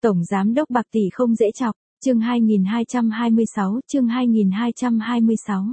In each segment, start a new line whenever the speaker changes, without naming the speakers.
Tổng giám đốc bạc tỷ không dễ chọc, chương 2226, chương 2226.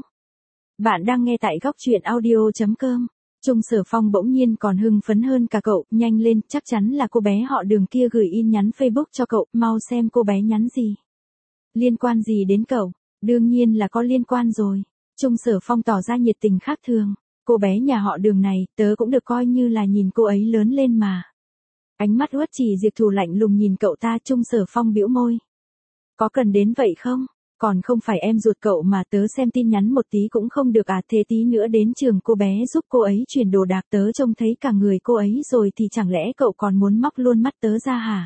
Bạn đang nghe tại góc truyện audio.com. Trung Sở Phong bỗng nhiên còn hưng phấn hơn cả cậu, nhanh lên, chắc chắn là cô bé họ Đường kia gửi in nhắn Facebook cho cậu, mau xem cô bé nhắn gì. Liên quan gì đến cậu? Đương nhiên là có liên quan rồi. Trung Sở Phong tỏ ra nhiệt tình khác thường. Cô bé nhà họ Đường này, tớ cũng được coi như là nhìn cô ấy lớn lên mà. Ánh mắt Uất Chỉ Diệp Thù lạnh lùng nhìn cậu ta. Trung Sở Phong bĩu môi. Có cần đến vậy không? Còn không phải em ruột cậu mà, tớ xem tin nhắn một tí cũng không được à? Thế tí nữa đến trường cô bé giúp cô ấy chuyển đồ đạc, tớ trông thấy cả người cô ấy rồi thì chẳng lẽ cậu còn muốn móc luôn mắt tớ ra hả?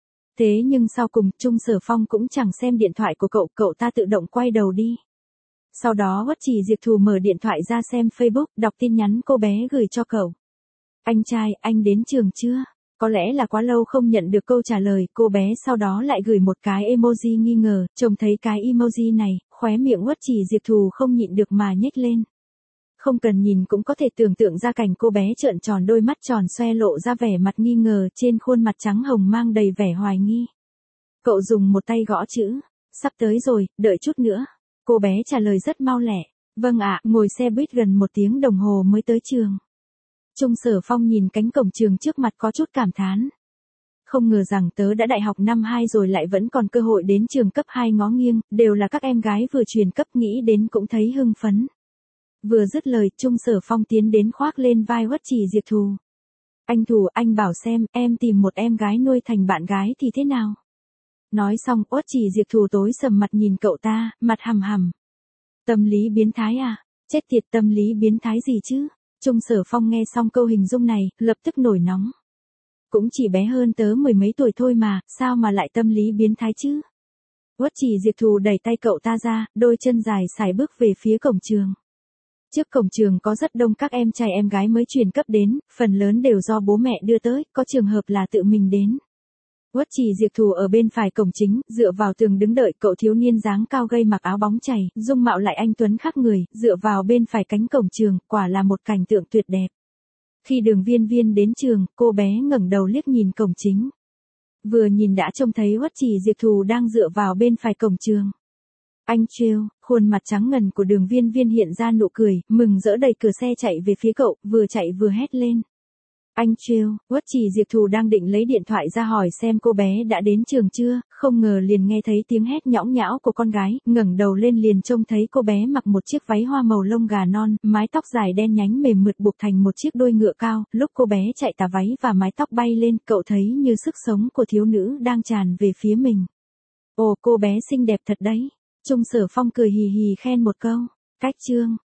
Thế nhưng sau cùng Trung Sở Phong cũng chẳng xem điện thoại của cậu, cậu ta tự động quay đầu đi. Sau đó Uất Chỉ Diệp Thù mở điện thoại ra xem Facebook, đọc tin nhắn cô bé gửi cho cậu. Anh trai, anh đến trường chưa? Có lẽ là quá lâu không nhận được câu trả lời, cô bé sau đó lại gửi một cái emoji nghi ngờ, trông thấy cái emoji này, khóe miệng Uất Chỉ Diệp Thù không nhịn được mà nhếch lên. Không cần nhìn cũng có thể tưởng tượng ra cảnh cô bé trợn tròn đôi mắt tròn xoe lộ ra vẻ mặt nghi ngờ, trên khuôn mặt trắng hồng mang đầy vẻ hoài nghi. Cậu dùng một tay gõ chữ, sắp tới rồi, đợi chút nữa. Cô bé trả lời rất mau lẹ, vâng ạ, ngồi xe buýt gần 1 tiếng đồng hồ mới tới trường. Trung Sở Phong nhìn cánh cổng trường trước mặt có chút cảm thán. Không ngờ rằng tớ đã đại học năm 2 rồi lại vẫn còn cơ hội đến trường cấp 2 ngó nghiêng, đều là các em gái vừa truyền cấp, nghĩ đến cũng thấy hưng phấn. Vừa dứt lời, Trung Sở Phong tiến đến khoác lên vai Uất Chỉ Diệp Thù. Anh Thù, anh bảo xem, em tìm một em gái nuôi thành bạn gái thì thế nào? Nói xong, Uất Chỉ Diệp Thù tối sầm mặt nhìn cậu ta, mặt hằm hằm. Tâm lý biến thái à? Chết tiệt, tâm lý biến thái gì chứ? Trung Sở Phong nghe xong câu hình dung này, lập tức nổi nóng. Cũng chỉ bé hơn tớ 10 mấy tuổi thôi mà, sao mà lại tâm lý biến thái chứ? Uất Chỉ Diệp Thù đẩy tay cậu ta ra, đôi chân dài sải bước về phía cổng trường. Trước cổng trường có rất đông các em trai em gái mới chuyển cấp đến, phần lớn đều do bố mẹ đưa tới, có trường hợp là tự mình đến. Uất Chỉ Diệp Thù ở bên phải cổng chính, dựa vào tường đứng đợi, cậu thiếu niên dáng cao gầy mặc áo bóng chảy, dung mạo lại anh tuấn khác người, dựa vào bên phải cánh cổng trường, quả là một cảnh tượng tuyệt đẹp. Khi Đường Viên Viên đến trường, cô bé ngẩng đầu liếc nhìn cổng chính. Vừa nhìn đã trông thấy Uất Chỉ Diệp Thù đang dựa vào bên phải cổng trường. Anh trêu, khuôn mặt trắng ngần của Đường Viên Viên hiện ra nụ cười, mừng rỡ đẩy cửa xe chạy về phía cậu, vừa chạy vừa hét lên. Anh trêu, Uất Chỉ Diệp Thù đang định lấy điện thoại ra hỏi xem cô bé đã đến trường chưa, không ngờ liền nghe thấy tiếng hét nhõng nhẽo của con gái, ngẩng đầu lên liền trông thấy cô bé mặc một chiếc váy hoa màu lông gà non, mái tóc dài đen nhánh mềm mượt buộc thành một chiếc đuôi ngựa cao, lúc cô bé chạy tà váy và mái tóc bay lên, cậu thấy như sức sống của thiếu nữ đang tràn về phía mình. Ồ, cô bé xinh đẹp thật đấy. Trung Sở Phong cười hì hì khen một câu. Cách chương